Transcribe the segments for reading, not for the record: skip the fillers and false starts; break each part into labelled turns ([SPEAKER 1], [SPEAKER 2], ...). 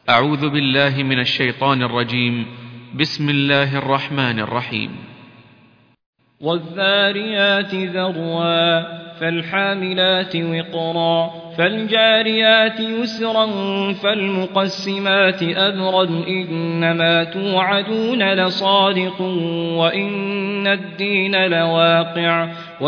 [SPEAKER 1] أعوذ بالله من الشيطان الرجيم. بسم الله الرحمن الرحيم.
[SPEAKER 2] والذاريات ذروا فالحاملات وقرا فالجاريات يسرا فالمقسمات أمرا إنما توعدون لصادق وإن الدين لواقع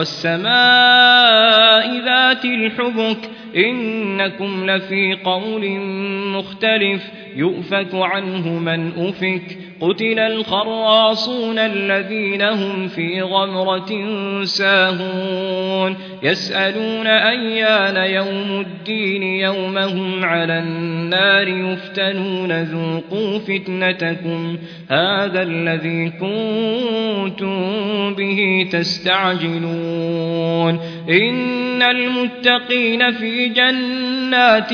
[SPEAKER 2] والسماء ذات الحبك إنكم لفي قول مختلف يؤفك عنه من أفك قتل الخراصون الذين هم في غمرة ساهون يسألون أيان يوم الدين يوم هم على النار يفتنون ذوقوا فتنتكم هذا الذي كنتم به تستعجلون إن المتقين في جنات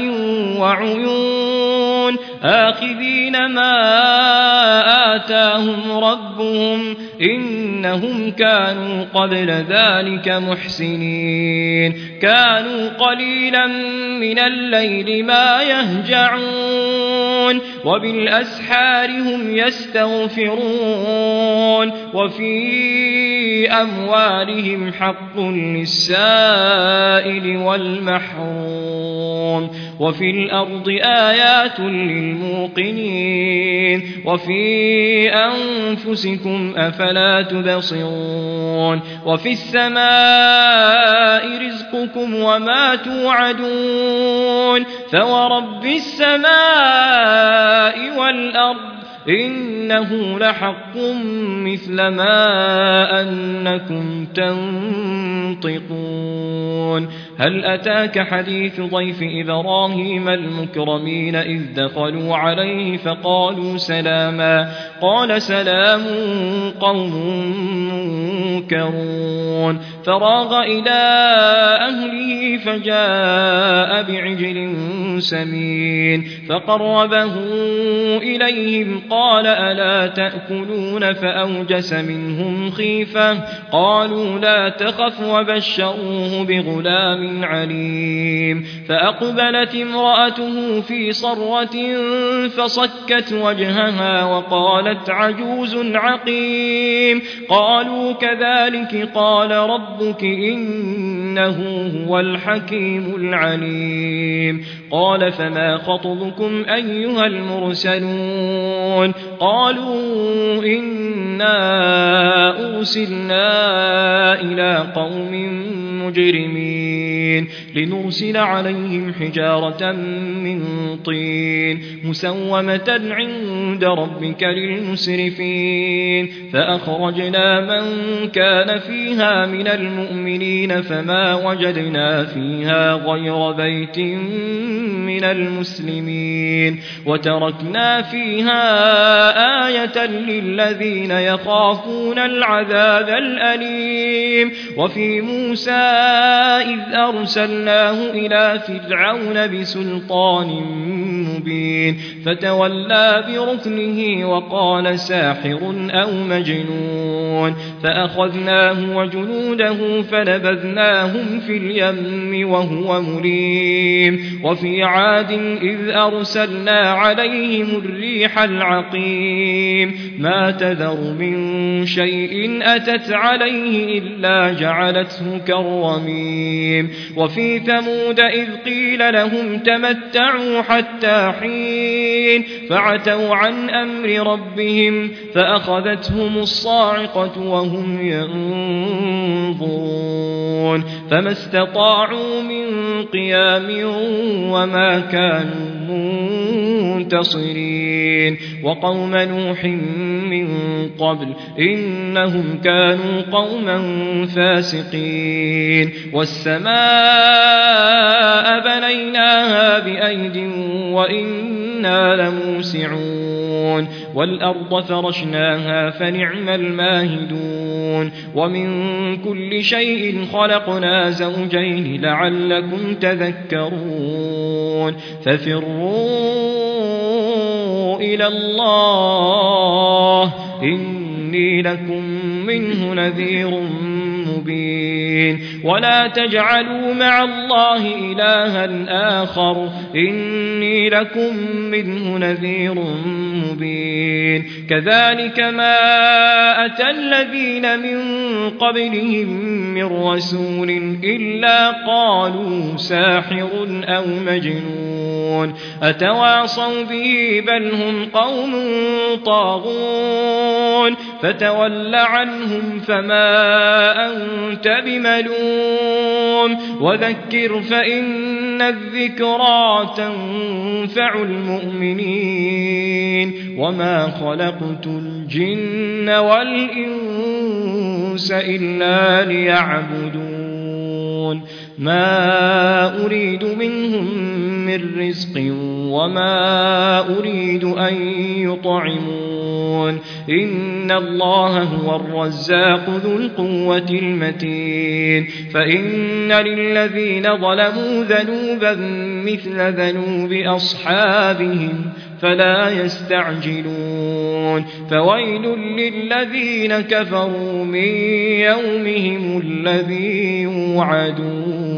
[SPEAKER 2] وعيون آخذين ما آتاهم ربهم إنهم كانوا قبل ذلك محسنين كانوا قليلا من الليل ما يهجعون وبالأسحار هم يستغفرون وفي أموالهم حق للسائل والمحروم وفي الأرض آيات للموقنين وفي أنفسكم أفلا تبصرون وفي السماء رزقكم وما توعدون فورب السماء والأرض إنه لحق مثل ما أنكم تنطقون هل أتاك حديث ضيف إبراهيم المكرمين إذ دخلوا عليه فقالوا سلاما قال سلام قوم منكرون فراغ إلى أهله فجاء بعجل سمين فقربه إليهم قال ألا تأكلون فأوجس منهم خيفة قالوا لا تخف وبشروه بغلام عليم فأقبلت امرأته في صرة فصكت وجهها وقالت عجوز عقيم قالوا كذلك قال ربك إنه هو الحكيم العليم قال فما خطبكم أيها المرسلون قالوا إنا أرسلنا إلى قوم مجرمين لنرسل عليهم حجارة من طين مسومة عند ربك للمسرفين فأخرجنا من كان فيها من المؤمنين فما وجدنا فيها غير بيت من المسلمين وتركنا فيها آية للذين يخافون العذاب الأليم وفي موسى إذ أرسلناه إلى فرعون بسلطان مبين فتولى بركنه وقال ساحر أو مجنون فأخذناه وجنوده فنبذناهم في اليم وهو مليم وفي عاد إذ أرسلنا عليهم الريح العقيم ما تذر من شيء أتت عليه إلا جعلته كالرميم وفي ثمود إذ قيل لهم تمتعوا حتى حين فعتوا عن أمر ربهم فأخذتهم الصاعقة وهم ينظرون فما استطاعوا من قيام وما كانوا منتصرين وقوم نوح من قبل إنهم كانوا قوما فاسقين والسماء بنيناها بأيد وإنا لموسعون والأرض فرشناها فنعم الماهدون ومن كل شيء خلقنا زوجين لعلكم تذكرون ففروا إلى الله إني لكم منه نذير مبين ولا تجعلوا مع الله إلها آخر إني لكم منه نذير مبين كذلك ما أتى الذين من قبلهم من رسول إلا قالوا ساحر أو مجنون أتواصوا به بل هم قوم طاغون فتول عنهم فما أنت بملوم وذكر فإن الذكرى تنفع المؤمنين وما خلقت الجن والإنس إلا ليعبدون ما أريد منهم من رزق وما أريد أن يطعمون إن الله هو الرزاق ذو القوة المتين فإن للذين ظلموا ذنوبا مثل ذنوب أصحابهم فلا يستعجلون فويل للذين كفروا من يومهم الذي يوعدون